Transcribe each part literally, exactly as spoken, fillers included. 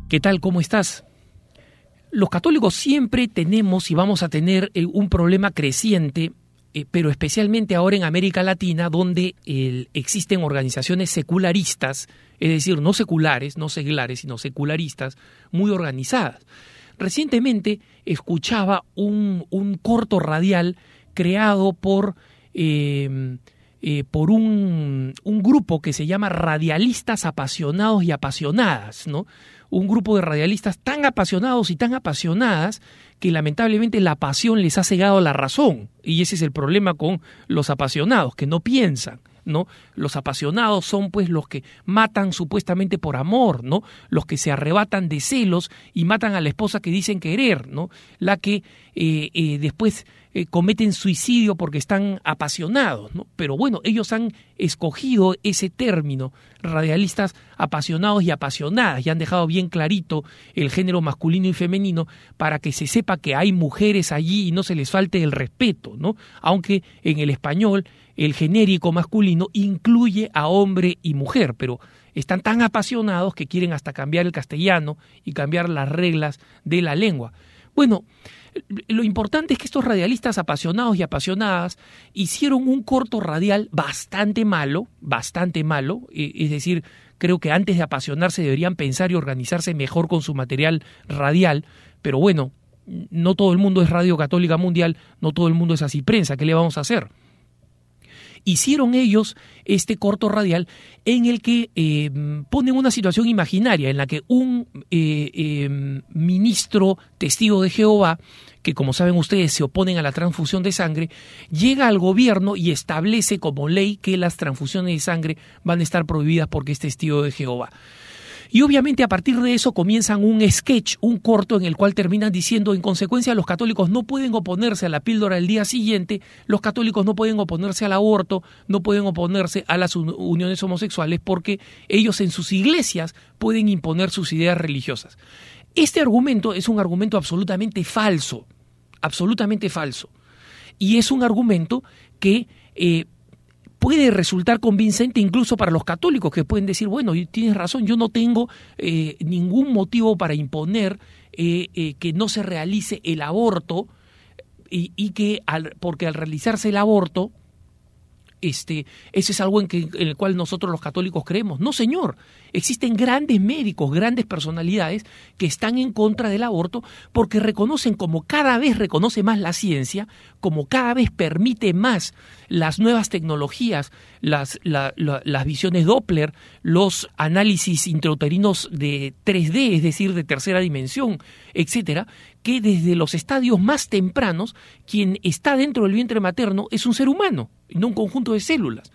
¿Qué tal? ¿Cómo estás? Los católicos siempre tenemos y vamos a tener eh, un problema creciente, eh, pero especialmente ahora en América Latina, donde eh, existen organizaciones secularistas, es decir, no seculares, no seglares, sino secularistas, muy organizadas. Recientemente escuchaba un, un corto radial creado por, eh, eh, por un, un grupo que se llama Radialistas Apasionados y Apasionadas, ¿no? Un grupo de radialistas tan apasionados y tan apasionadas que lamentablemente la pasión les ha cegado la razón. Y ese es el problema con los apasionados, que no piensan, ¿no? Los apasionados son pues los que matan supuestamente por amor, ¿no? Los que se arrebatan de celos y matan a la esposa que dicen querer, ¿no? La que eh, eh, después eh, cometen suicidio porque están apasionados, ¿no? Pero bueno, ellos han escogido ese término, radialistas apasionados y apasionadas, y han dejado bien clarito el género masculino y femenino para que se sepa que hay mujeres allí y no se les falte el respeto, ¿no? Aunque en el español el genérico masculino incluye a hombre y mujer, pero están tan apasionados que quieren hasta cambiar el castellano y cambiar las reglas de la lengua. Bueno, lo importante es que estos radialistas apasionados y apasionadas hicieron un corto radial bastante malo, bastante malo, es decir, creo que antes de apasionarse deberían pensar y organizarse mejor con su material radial, pero bueno, no todo el mundo es Radio Católica Mundial, no todo el mundo es así prensa, ¿qué le vamos a hacer? Hicieron ellos este corto radial en el que eh, ponen una situación imaginaria en la que un eh, eh, ministro testigo de Jehová, que como saben ustedes se oponen a la transfusión de sangre, llega al gobierno y establece como ley que las transfusiones de sangre van a estar prohibidas porque es testigo de Jehová. Y obviamente a partir de eso comienzan un sketch, un corto en el cual terminan diciendo en consecuencia los católicos no pueden oponerse a la píldora del día siguiente, los católicos no pueden oponerse al aborto, no pueden oponerse a las uniones homosexuales porque ellos en sus iglesias pueden imponer sus ideas religiosas. Este argumento es un argumento absolutamente falso, absolutamente falso. Y es un argumento que eh, puede resultar convincente incluso para los católicos, que pueden decir, bueno, tienes razón, yo no tengo eh, ningún motivo para imponer eh, eh, que no se realice el aborto y, y que al, porque al realizarse el aborto, este, ese es algo en, que, en el cual nosotros los católicos creemos. No, señor, existen grandes médicos, grandes personalidades que están en contra del aborto porque reconocen, como cada vez reconoce más la ciencia, como cada vez permite más las nuevas tecnologías, las, la, la, las visiones Doppler, los análisis intrauterinos de tres D, es decir, de tercera dimensión, etcétera, que desde los estadios más tempranos, quien está dentro del vientre materno es un ser humano, no un conjunto de células.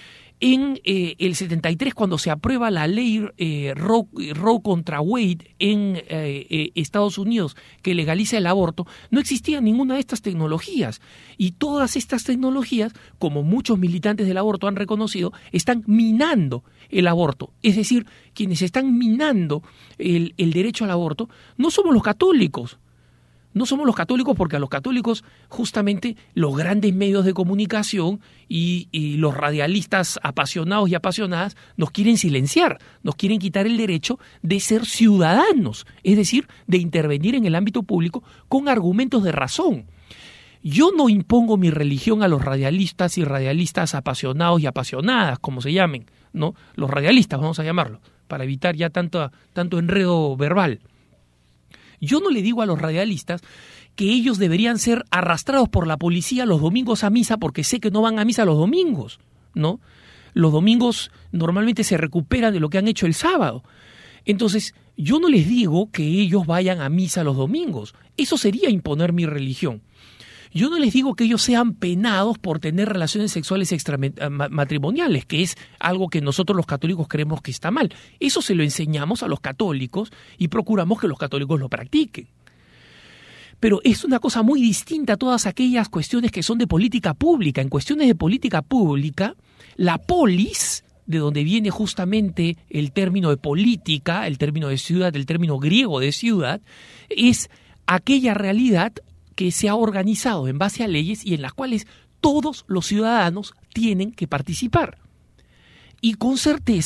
En eh, el setenta y tres, cuando se aprueba la ley eh, Roe, Roe contra Wade en eh, eh, Estados Unidos, que legaliza el aborto, no existía ninguna de estas tecnologías. Y todas estas tecnologías, como muchos militantes del aborto han reconocido, están minando el aborto. Es decir, quienes están minando el, el derecho al aborto no somos los católicos. No somos los católicos porque a los católicos justamente los grandes medios de comunicación y, y los radialistas apasionados y apasionadas nos quieren silenciar, nos quieren quitar el derecho de ser ciudadanos, es decir, de intervenir en el ámbito público con argumentos de razón. Yo no impongo mi religión a los radialistas y radialistas apasionados y apasionadas, como se llamen, ¿no? Los radialistas, vamos a llamarlo, para evitar ya tanto, tanto enredo verbal. Yo no le digo a los radialistas que ellos deberían ser arrastrados por la policía los domingos a misa porque sé que no van a misa los domingos, ¿no? Los domingos normalmente se recuperan de lo que han hecho el sábado. Entonces, yo no les digo que ellos vayan a misa los domingos. Eso sería imponer mi religión. Yo no les digo que ellos sean penados por tener relaciones sexuales extramatrimoniales, que es algo que nosotros los católicos creemos que está mal. Eso se lo enseñamos a los católicos y procuramos que los católicos lo practiquen. Pero es una cosa muy distinta a todas aquellas cuestiones que son de política pública. En cuestiones de política pública, la polis, de donde viene justamente el término de política, el término de ciudad, el término griego de ciudad, es aquella realidad que se ha organizado en base a leyes y en las cuales todos los ciudadanos tienen que participar. Y con certeza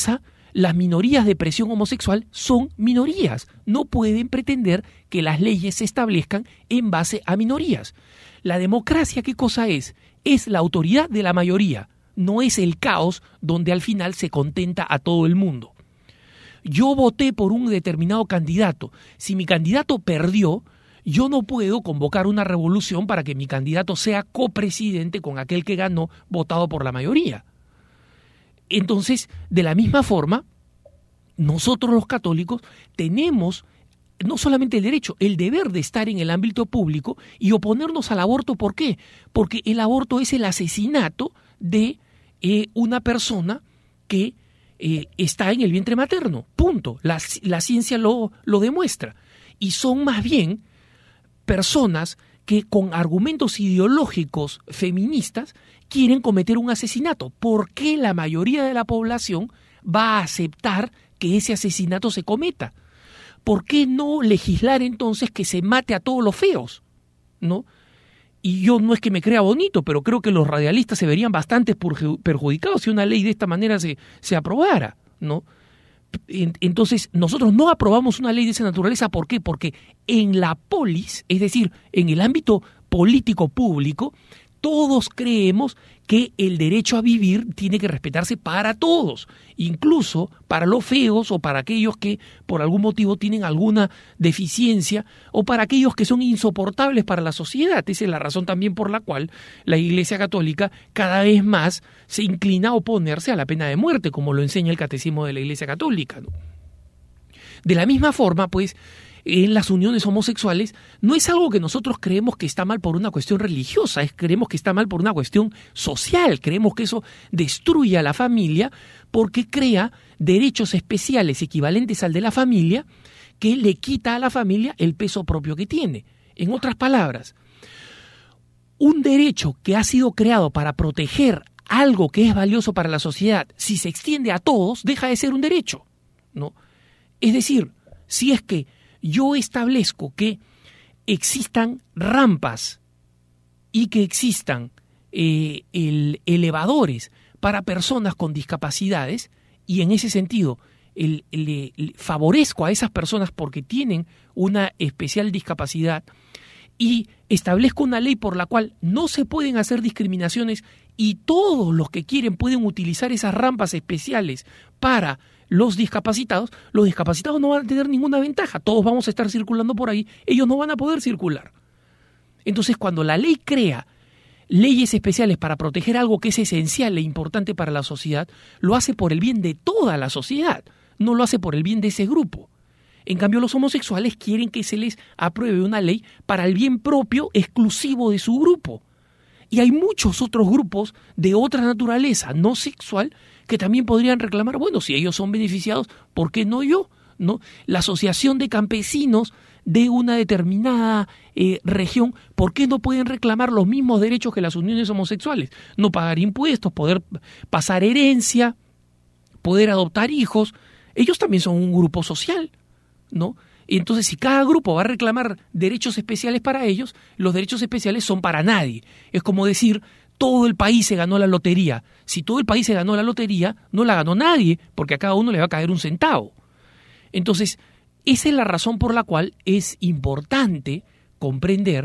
las minorías de presión homosexual son minorías. No pueden pretender que las leyes se establezcan en base a minorías. La democracia, ¿qué cosa es? Es la autoridad de la mayoría, no es el caos donde al final se contenta a todo el mundo. Yo voté por un determinado candidato. Si mi candidato perdió, yo no puedo convocar una revolución para que mi candidato sea copresidente con aquel que ganó votado por la mayoría. Entonces, de la misma forma, nosotros los católicos tenemos no solamente el derecho, el deber de estar en el ámbito público y oponernos al aborto. ¿Por qué? Porque el aborto es el asesinato de eh, una persona que eh, está en el vientre materno. Punto. La, la ciencia lo, lo demuestra. Y son más bien personas que con argumentos ideológicos feministas quieren cometer un asesinato. ¿Por qué la mayoría de la población va a aceptar que ese asesinato se cometa? ¿Por qué no legislar entonces que se mate a todos los feos? ¿No? Y yo no es que me crea bonito, pero creo que los radialistas se verían bastante perjudicados si una ley de esta manera se, se aprobara, ¿no? Entonces, nosotros no aprobamos una ley de esa naturaleza. ¿Por qué? Porque en la polis, es decir, en el ámbito político público, todos creemos que el derecho a vivir tiene que respetarse para todos, incluso para los feos o para aquellos que por algún motivo tienen alguna deficiencia o para aquellos que son insoportables para la sociedad. Esa es la razón también por la cual la Iglesia Católica cada vez más se inclina a oponerse a la pena de muerte, como lo enseña el Catecismo de la Iglesia Católica, ¿no? De la misma forma, pues, en las uniones homosexuales no es algo que nosotros creemos que está mal por una cuestión religiosa, es creemos que está mal por una cuestión social, creemos que eso destruye a la familia porque crea derechos especiales equivalentes al de la familia que le quita a la familia el peso propio que tiene. En otras palabras, un derecho que ha sido creado para proteger algo que es valioso para la sociedad, si se extiende a todos, deja de ser un derecho, ¿no? Es decir, si es que yo establezco que existan rampas y que existan eh, el, elevadores para personas con discapacidades y en ese sentido el, el, el, favorezco a esas personas porque tienen una especial discapacidad y establezco una ley por la cual no se pueden hacer discriminaciones y todos los que quieren pueden utilizar esas rampas especiales para los discapacitados, los discapacitados no van a tener ninguna ventaja, todos vamos a estar circulando por ahí, ellos no van a poder circular. Entonces, cuando la ley crea leyes especiales para proteger algo que es esencial e importante para la sociedad, lo hace por el bien de toda la sociedad, no lo hace por el bien de ese grupo. En cambio, los homosexuales quieren que se les apruebe una ley para el bien propio exclusivo de su grupo. Y hay muchos otros grupos de otra naturaleza, no sexual, que también podrían reclamar, bueno, si ellos son beneficiados, ¿por qué no yo? ¿No? La asociación de campesinos de una determinada eh, región, ¿por qué no pueden reclamar los mismos derechos que las uniones homosexuales? No pagar impuestos, poder pasar herencia, poder adoptar hijos. Ellos también son un grupo social, ¿no? Y entonces, si cada grupo va a reclamar derechos especiales para ellos, los derechos especiales son para nadie. Es como decir, todo el país se ganó la lotería. Si todo el país se ganó la lotería, no la ganó nadie, porque a cada uno le va a caer un centavo. Entonces, esa es la razón por la cual es importante comprender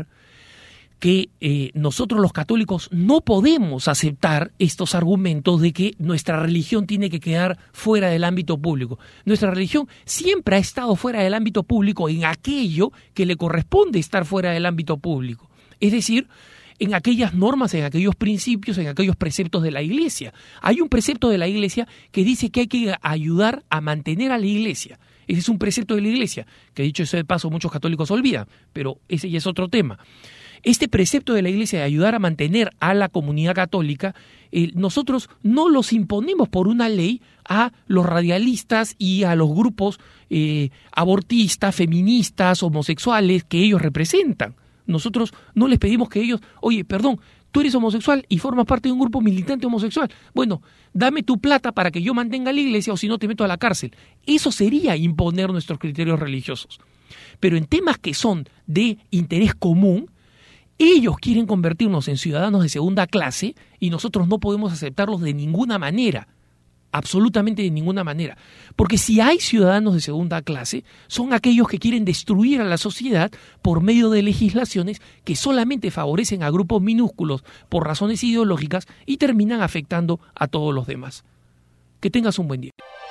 que eh, nosotros los católicos no podemos aceptar estos argumentos de que nuestra religión tiene que quedar fuera del ámbito público. Nuestra religión siempre ha estado fuera del ámbito público en aquello que le corresponde estar fuera del ámbito público. Es decir, en aquellas normas, en aquellos principios, en aquellos preceptos de la Iglesia. Hay un precepto de la Iglesia que dice que hay que ayudar a mantener a la Iglesia. Ese es un precepto de la Iglesia, que dicho eso de paso muchos católicos olvidan, pero ese ya es otro tema. Este precepto de la Iglesia de ayudar a mantener a la comunidad católica, eh, nosotros no los imponemos por una ley a los radialistas y a los grupos eh, abortistas, feministas, homosexuales que ellos representan. Nosotros no les pedimos que ellos, oye, perdón, tú eres homosexual y formas parte de un grupo militante homosexual. Bueno, dame tu plata para que yo mantenga la iglesia o si no te meto a la cárcel. Eso sería imponer nuestros criterios religiosos. Pero en temas que son de interés común, ellos quieren convertirnos en ciudadanos de segunda clase y nosotros no podemos aceptarlos de ninguna manera. absolutamente de ninguna manera. Porque si hay ciudadanos de segunda clase, son aquellos que quieren destruir a la sociedad por medio de legislaciones que solamente favorecen a grupos minúsculos por razones ideológicas y terminan afectando a todos los demás. Que tengas un buen día.